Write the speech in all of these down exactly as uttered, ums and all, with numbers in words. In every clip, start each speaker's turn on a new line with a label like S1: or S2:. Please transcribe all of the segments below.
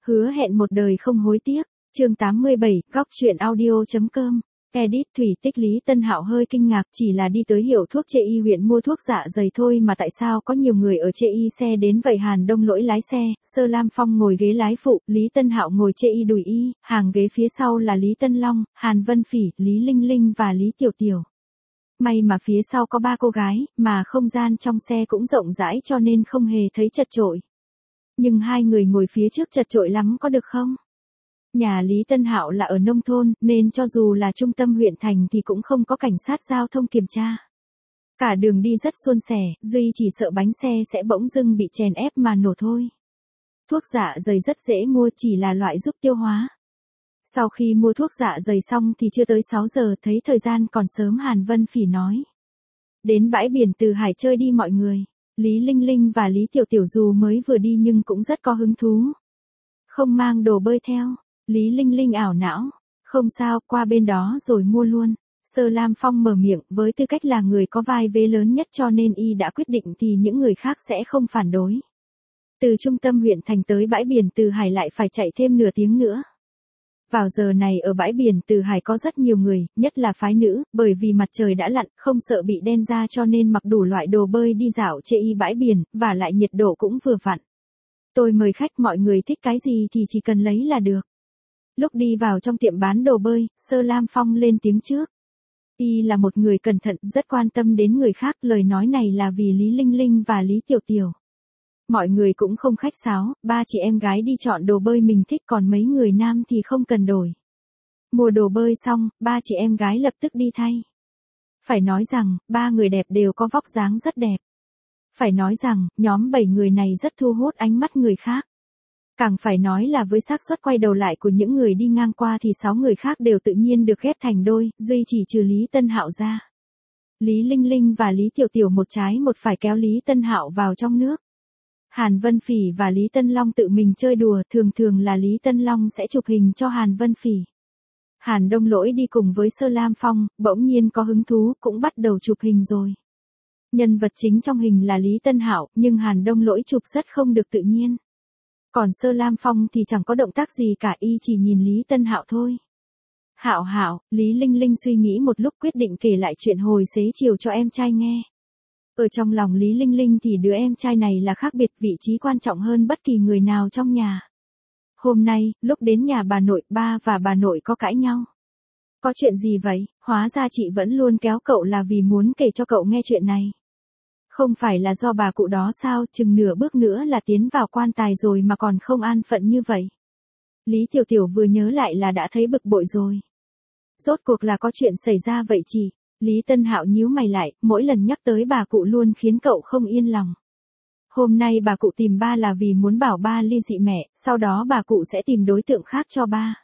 S1: Hứa hẹn một đời không hối tiếc. Chương tám mươi bảy, góc truyện audio.com. Edit Thủy Tích. Lý Tân Hạo hơi kinh ngạc, chỉ là đi tới hiệu thuốc Chê Y huyện mua thuốc dạ dày thôi mà tại sao có nhiều người ở Chê Y xe đến vậy. Hàn Đông Lỗi lái xe, Sơ Lam Phong ngồi ghế lái phụ, Lý Tân Hạo ngồi Chê Y đùi y, hàng ghế phía sau là Lý Tân Long, Hàn Vân Phỉ, Lý Linh Linh và Lý Tiểu Tiểu. May mà phía sau có ba cô gái, mà không gian trong xe cũng rộng rãi cho nên không hề thấy chật chội. Nhưng hai người ngồi phía trước chật chội lắm có được không? Nhà Lý Tân Hạo là ở nông thôn, nên cho dù là trung tâm huyện thành thì cũng không có cảnh sát giao thông kiểm tra. Cả đường đi rất suôn sẻ, duy chỉ sợ bánh xe sẽ bỗng dưng bị chèn ép mà nổ thôi. Thuốc dạ dày rất dễ mua, chỉ là loại giúp tiêu hóa. Sau khi mua thuốc dạ dày xong thì chưa tới sáu giờ, thấy thời gian còn sớm, Hàn Vân Phỉ nói. Đến bãi biển Từ Hải chơi đi mọi người. Lý Linh Linh và Lý Tiểu Tiểu dù mới vừa đi nhưng cũng rất có hứng thú. Không mang đồ bơi theo. Lý Linh Linh ảo não. Không sao, qua bên đó rồi mua luôn. Sơ Lam Phong mở miệng, với tư cách là người có vai vế lớn nhất cho nên y đã quyết định thì những người khác sẽ không phản đối. Từ trung tâm huyện thành tới bãi biển Từ Hải lại phải chạy thêm nửa tiếng nữa. Vào giờ này ở bãi biển Từ Hải có rất nhiều người, nhất là phái nữ, bởi vì mặt trời đã lặn, không sợ bị đen da cho nên mặc đủ loại đồ bơi đi dạo Chê Y bãi biển, và lại nhiệt độ cũng vừa vặn. Tôi mời khách, mọi người thích cái gì thì chỉ cần lấy là được. Lúc đi vào trong tiệm bán đồ bơi, Sơ Lam Phong lên tiếng trước. Y là một người cẩn thận, rất quan tâm đến người khác, lời nói này là vì Lý Linh Linh và Lý Tiểu Tiểu. Mọi người cũng không khách sáo, ba chị em gái đi chọn đồ bơi mình thích, còn mấy người nam thì không cần đổi. Mua đồ bơi xong, ba chị em gái lập tức đi thay. Phải nói rằng, ba người đẹp đều có vóc dáng rất đẹp. Phải nói rằng, nhóm bảy người này rất thu hút ánh mắt người khác. Càng phải nói là với xác suất quay đầu lại của những người đi ngang qua thì sáu người khác đều tự nhiên được ghép thành đôi, duy chỉ trừ Lý Tân Hạo ra. Lý Linh Linh và Lý Tiểu Tiểu một trái một phải kéo Lý Tân Hạo vào trong nước. Hàn Vân Phỉ và Lý Tân Long tự mình chơi đùa, thường thường là Lý Tân Long sẽ chụp hình cho Hàn Vân Phỉ. Hàn Đông Lỗi đi cùng với Sơ Lam Phong, bỗng nhiên có hứng thú, cũng bắt đầu chụp hình rồi. Nhân vật chính trong hình là Lý Tân Hạo, nhưng Hàn Đông Lỗi chụp rất không được tự nhiên. Còn Sơ Lam Phong thì chẳng có động tác gì cả, y chỉ nhìn Lý Tân Hạo thôi. Hạo Hạo, Lý Linh Linh suy nghĩ một lúc quyết định kể lại chuyện hồi xế chiều cho em trai nghe. Ở trong lòng Lý Linh Linh thì đứa em trai này là khác biệt, vị trí quan trọng hơn bất kỳ người nào trong nhà. Hôm nay, lúc đến nhà bà nội, ba và bà nội có cãi nhau. Có chuyện gì vậy? Hóa ra chị vẫn luôn kéo cậu là vì muốn kể cho cậu nghe chuyện này. Không phải là do bà cụ đó sao, chừng nửa bước nữa là tiến vào quan tài rồi mà còn không an phận như vậy. Lý Tiểu Tiểu vừa nhớ lại là đã thấy bực bội rồi. Rốt cuộc là có chuyện xảy ra vậy chị? Lý Tân Hạo nhíu mày lại, mỗi lần nhắc tới bà cụ luôn khiến cậu không yên lòng. Hôm nay bà cụ tìm ba là vì muốn bảo ba ly dị mẹ, sau đó bà cụ sẽ tìm đối tượng khác cho ba.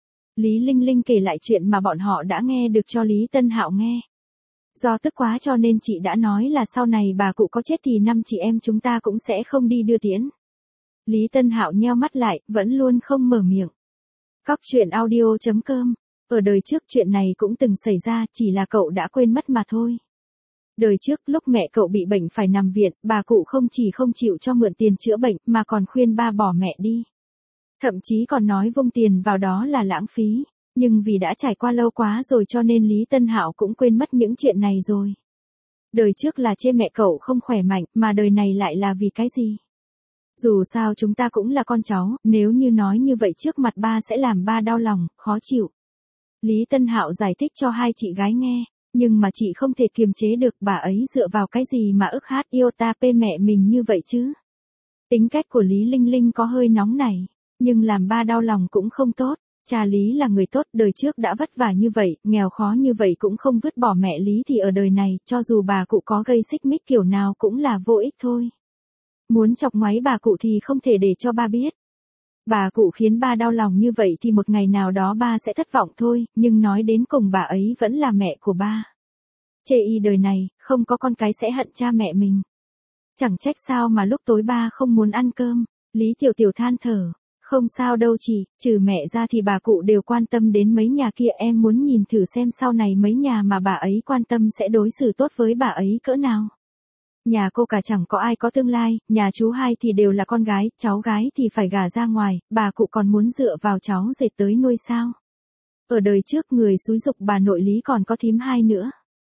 S1: Lý Linh Linh kể lại chuyện mà bọn họ đã nghe được cho Lý Tân Hạo nghe. Do tức quá cho nên chị đã nói là sau này bà cụ có chết thì năm chị em chúng ta cũng sẽ không đi đưa tiễn. Lý Tân Hạo nheo mắt lại, vẫn luôn không mở miệng. Góc truyện audio.com. Ở đời trước chuyện này cũng từng xảy ra, chỉ là cậu đã quên mất mà thôi. Đời trước lúc mẹ cậu bị bệnh phải nằm viện, bà cụ không chỉ không chịu cho mượn tiền chữa bệnh mà còn khuyên ba bỏ mẹ đi. Thậm chí còn nói vung tiền vào đó là lãng phí. Nhưng vì đã trải qua lâu quá rồi cho nên Lý Tân Hạo cũng quên mất những chuyện này rồi. Đời trước là chê mẹ cậu không khỏe mạnh, mà đời này lại là vì cái gì? Dù sao chúng ta cũng là con cháu, nếu như nói như vậy trước mặt ba sẽ làm ba đau lòng, khó chịu. Lý Tân Hạo giải thích cho hai chị gái nghe, nhưng mà chị không thể kiềm chế được, bà ấy dựa vào cái gì mà ức hát yêu ta pê mẹ mình như vậy chứ? Tính cách của Lý Linh Linh có hơi nóng này, nhưng làm ba đau lòng cũng không tốt. Cha Lý là người tốt, đời trước đã vất vả như vậy, nghèo khó như vậy cũng không vứt bỏ mẹ Lý thì ở đời này, cho dù bà cụ có gây xích mích kiểu nào cũng là vô ích thôi. Muốn chọc ngoáy bà cụ thì không thể để cho ba biết. Bà cụ khiến ba đau lòng như vậy thì một ngày nào đó ba sẽ thất vọng thôi, nhưng nói đến cùng bà ấy vẫn là mẹ của ba. Chê Y đời này, không có con cái sẽ hận cha mẹ mình. Chẳng trách sao mà lúc tối ba không muốn ăn cơm. Lý Tiểu Tiểu than thở. Không sao đâu chị, trừ mẹ ra thì bà cụ đều quan tâm đến mấy nhà kia, em muốn nhìn thử xem sau này mấy nhà mà bà ấy quan tâm sẽ đối xử tốt với bà ấy cỡ nào. Nhà cô cả chẳng có ai có tương lai, nhà chú hai thì đều là con gái, cháu gái thì phải gả ra ngoài, bà cụ còn muốn dựa vào cháu dệt tới nuôi sao. Ở đời trước người xúi giục bà nội Lý còn có thím hai nữa.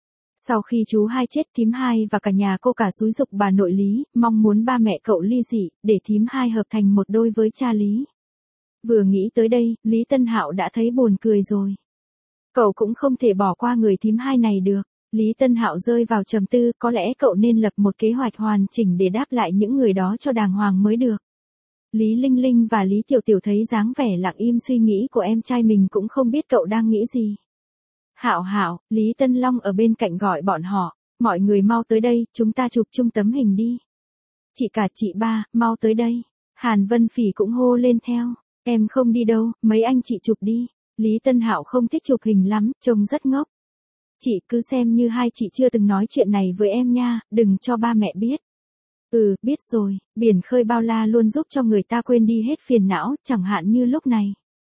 S1: Sau khi chú hai chết, thím hai và cả nhà cô cả xúi giục bà nội Lý, mong muốn ba mẹ cậu ly dị, để thím hai hợp thành một đôi với cha Lý. Vừa nghĩ tới đây, Lý Tân Hạo đã thấy buồn cười rồi. Cậu cũng không thể bỏ qua người thím hai này được. Lý Tân Hạo rơi vào trầm tư, có lẽ cậu nên lập một kế hoạch hoàn chỉnh để đáp lại những người đó cho đàng hoàng mới được. Lý Linh Linh và Lý Tiểu Tiểu thấy dáng vẻ lặng im suy nghĩ của em trai mình cũng không biết cậu đang nghĩ gì. Hạo Hạo, Lý Tân Long ở bên cạnh gọi bọn họ, mọi người mau tới đây, chúng ta chụp chung tấm hình đi. Chị cả chị ba, mau tới đây. Hàn Vân Phỉ cũng hô lên theo, em không đi đâu, mấy anh chị chụp đi. Lý Tân Hạo không thích chụp hình lắm, trông rất ngốc. Chị cứ xem như hai chị chưa từng nói chuyện này với em nha, đừng cho ba mẹ biết. Ừ, biết rồi, biển khơi bao la luôn giúp cho người ta quên đi hết phiền não, chẳng hạn như lúc này.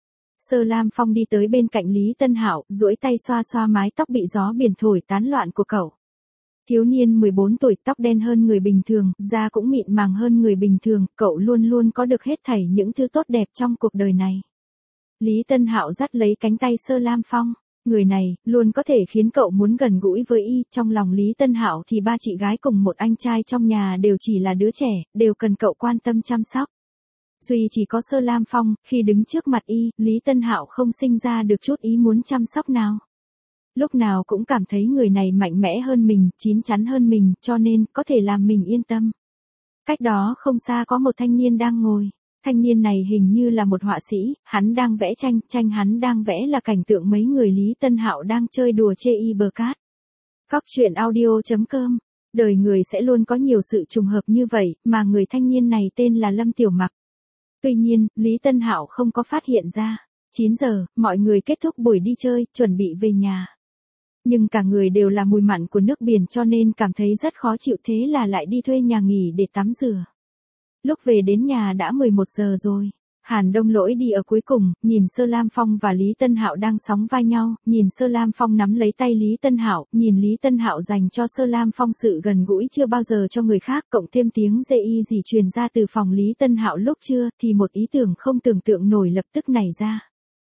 S1: Sơ Lam Phong đi tới bên cạnh Lý Tân Hạo, duỗi tay xoa xoa mái tóc bị gió biển thổi tán loạn của cậu. Thiếu niên mười bốn tuổi, tóc đen hơn người bình thường, da cũng mịn màng hơn người bình thường, cậu luôn luôn có được hết thảy những thứ tốt đẹp trong cuộc đời này. Lý Tân Hạo dắt lấy cánh tay Sơ Lam Phong. Người này, luôn có thể khiến cậu muốn gần gũi với y, trong lòng Lý Tân Hạo thì ba chị gái cùng một anh trai trong nhà đều chỉ là đứa trẻ, đều cần cậu quan tâm chăm sóc. Duy chỉ có Sơ Lam Phong, khi đứng trước mặt y, Lý Tân Hạo không sinh ra được chút ý muốn chăm sóc nào. Lúc nào cũng cảm thấy người này mạnh mẽ hơn mình, chín chắn hơn mình, cho nên, có thể làm mình yên tâm. Cách đó không xa có một thanh niên đang ngồi. Thanh niên này hình như là một họa sĩ, hắn đang vẽ tranh, tranh hắn đang vẽ là cảnh tượng mấy người Lý Tân Hạo đang chơi đùa chê y bờ cát. Góc truyện audio chấm com. Đời người sẽ luôn có nhiều sự trùng hợp như vậy, mà người thanh niên này tên là Lâm Tiểu Mặc. Tuy nhiên, Lý Tân Hạo không có phát hiện ra. chín giờ, mọi người kết thúc buổi đi chơi, chuẩn bị về nhà. Nhưng cả người đều là mùi mặn của nước biển cho nên cảm thấy rất khó chịu, thế là lại đi thuê nhà nghỉ để tắm rửa. Lúc về đến nhà đã mười một giờ rồi. Hàn Đông Lỗi đi ở cuối cùng, nhìn Sơ Lam Phong và Lý Tân Hạo đang sóng vai nhau, nhìn Sơ Lam Phong nắm lấy tay Lý Tân Hạo, nhìn Lý Tân Hạo dành cho Sơ Lam Phong sự gần gũi chưa bao giờ cho người khác, cộng thêm tiếng dê y gì truyền ra từ phòng Lý Tân Hạo lúc trưa, thì một ý tưởng không tưởng tượng nổi lập tức nảy ra.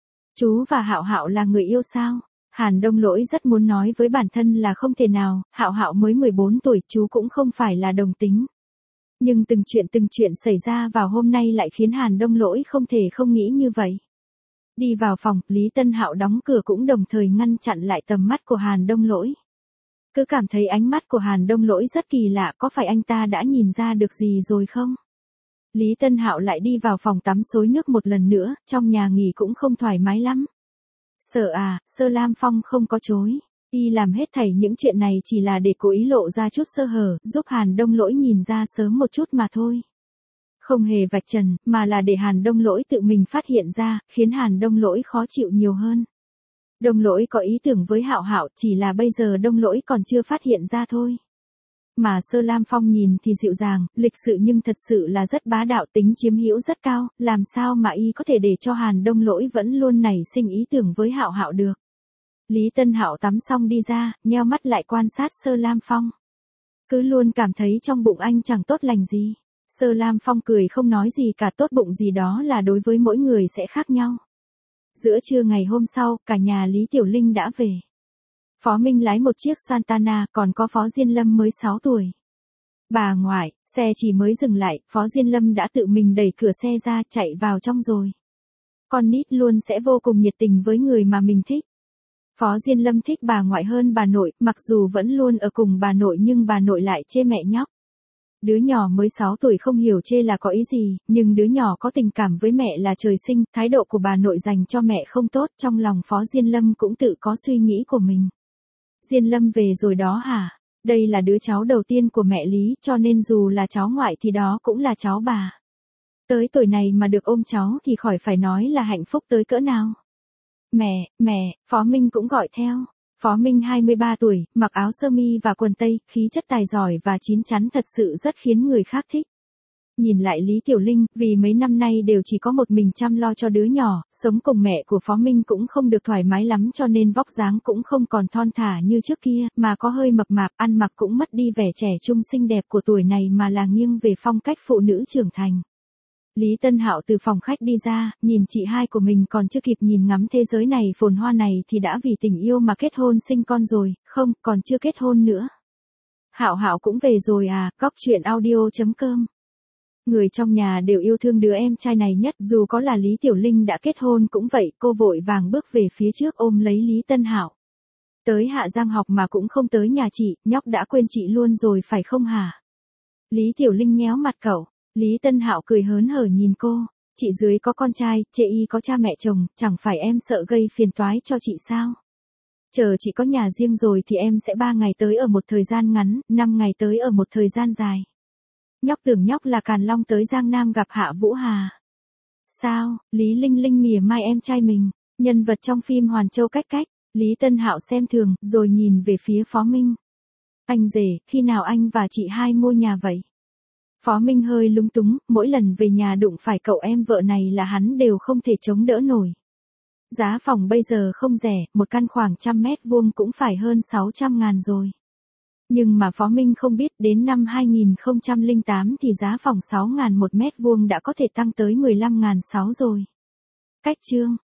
S1: Chú và Hạo Hạo là người yêu sao? Hàn Đông Lỗi rất muốn nói với bản thân là không thể nào, Hạo Hạo mới mười bốn tuổi, chú cũng không phải là đồng tính. Nhưng từng chuyện từng chuyện xảy ra vào hôm nay lại khiến Hàn Đông Lỗi không thể không nghĩ như vậy. Đi vào phòng, Lý Tân Hạo đóng cửa cũng đồng thời ngăn chặn lại tầm mắt của Hàn Đông Lỗi. Cứ cảm thấy ánh mắt của Hàn Đông Lỗi rất kỳ lạ, có phải anh ta đã nhìn ra được gì rồi không? Lý Tân Hạo lại đi vào phòng tắm xối nước một lần nữa, trong nhà nghỉ cũng không thoải mái lắm. Sợ à, Sơ Lam Phong không có chối. Y làm hết thảy những chuyện này chỉ là để cố ý lộ ra chút sơ hở, giúp Hàn Đông Lỗi nhìn ra sớm một chút mà thôi. Không hề vạch trần, mà là để Hàn Đông Lỗi tự mình phát hiện ra, khiến Hàn Đông Lỗi khó chịu nhiều hơn. Đông Lỗi có ý tưởng với Hạo Hạo, chỉ là bây giờ Đông Lỗi còn chưa phát hiện ra thôi. Mà Sơ Lam Phong nhìn thì dịu dàng, lịch sự nhưng thật sự là rất bá đạo, tính chiếm hữu rất cao, làm sao mà y có thể để cho Hàn Đông Lỗi vẫn luôn nảy sinh ý tưởng với Hạo Hạo được. Lý Tân Hạo tắm xong đi ra, nheo mắt lại quan sát Sơ Lam Phong. Cứ luôn cảm thấy trong bụng anh chẳng tốt lành gì. Sơ Lam Phong cười không nói gì cả, tốt bụng gì đó là đối với mỗi người sẽ khác nhau. Giữa trưa ngày hôm sau, cả nhà Lý Tiểu Linh đã về. Phó Minh lái một chiếc Santana, còn có Phó Diên Lâm mới sáu tuổi. Bà ngoại, xe chỉ mới dừng lại, Phó Diên Lâm đã tự mình đẩy cửa xe ra, chạy vào trong rồi. Con nít luôn sẽ vô cùng nhiệt tình với người mà mình thích. Phó Diên Lâm thích bà ngoại hơn bà nội, mặc dù vẫn luôn ở cùng bà nội nhưng bà nội lại chê mẹ nhóc. Đứa nhỏ mới sáu tuổi không hiểu chê là có ý gì, nhưng đứa nhỏ có tình cảm với mẹ là trời sinh, thái độ của bà nội dành cho mẹ không tốt, trong lòng Phó Diên Lâm cũng tự có suy nghĩ của mình. Diên Lâm về rồi đó hả? Đây là đứa cháu đầu tiên của mẹ Lý, cho nên dù là cháu ngoại thì đó cũng là cháu bà. Tới tuổi này mà được ôm cháu thì khỏi phải nói là hạnh phúc tới cỡ nào. Mẹ, mẹ, Phó Minh cũng gọi theo. Phó Minh hai mươi ba tuổi, mặc áo sơ mi và quần tây, khí chất tài giỏi và chín chắn thật sự rất khiến người khác thích. Nhìn lại Lý Tiểu Linh, vì mấy năm nay đều chỉ có một mình chăm lo cho đứa nhỏ, sống cùng mẹ của Phó Minh cũng không được thoải mái lắm cho nên vóc dáng cũng không còn thon thả như trước kia, mà có hơi mập mạp, ăn mặc cũng mất đi vẻ trẻ trung xinh đẹp của tuổi này mà là nghiêng về phong cách phụ nữ trưởng thành. Lý Tân Hạo từ phòng khách đi ra, nhìn chị hai của mình còn chưa kịp nhìn ngắm thế giới này phồn hoa này thì đã vì tình yêu mà kết hôn sinh con rồi, không, còn chưa kết hôn nữa. Hạo Hạo cũng về rồi à, góc chuyện audio chấm com. Người trong nhà đều yêu thương đứa em trai này nhất, dù có là Lý Tiểu Linh đã kết hôn cũng vậy, cô vội vàng bước về phía trước ôm lấy Lý Tân Hạo. Tới Hạ Giang học mà cũng không tới nhà chị, nhóc đã quên chị luôn rồi phải không hả? Lý Tiểu Linh nhéo mặt cậu, Lý Tân Hạo cười hớn hở nhìn cô, chị dưới có con trai, chê y có cha mẹ chồng, chẳng phải em sợ gây phiền toái cho chị sao? Chờ chị có nhà riêng rồi thì em sẽ ba ngày tới ở một thời gian ngắn, năm ngày tới ở một thời gian dài. Nhóc tưởng nhóc là Càn Long tới Giang Nam gặp Hạ Vũ Hà. Sao, Lý Linh Linh mỉa mai em trai mình, nhân vật trong phim Hoàn Châu Cách Cách, Lý Tân Hạo xem thường, rồi nhìn về phía Phó Minh. Anh rể, khi nào anh và chị hai mua nhà vậy? Phó Minh hơi lúng túng, mỗi lần về nhà đụng phải cậu em vợ này là hắn đều không thể chống đỡ nổi. Giá phòng bây giờ không rẻ, một căn khoảng trăm mét vuông cũng phải hơn sáu trăm ngàn rồi. Nhưng mà Phó Minh không biết đến năm hai nghìn không trăm lẻ tám thì giá phòng sáu ngàn một mét vuông đã có thể tăng tới mười lăm ngàn sáu rồi. Cách chương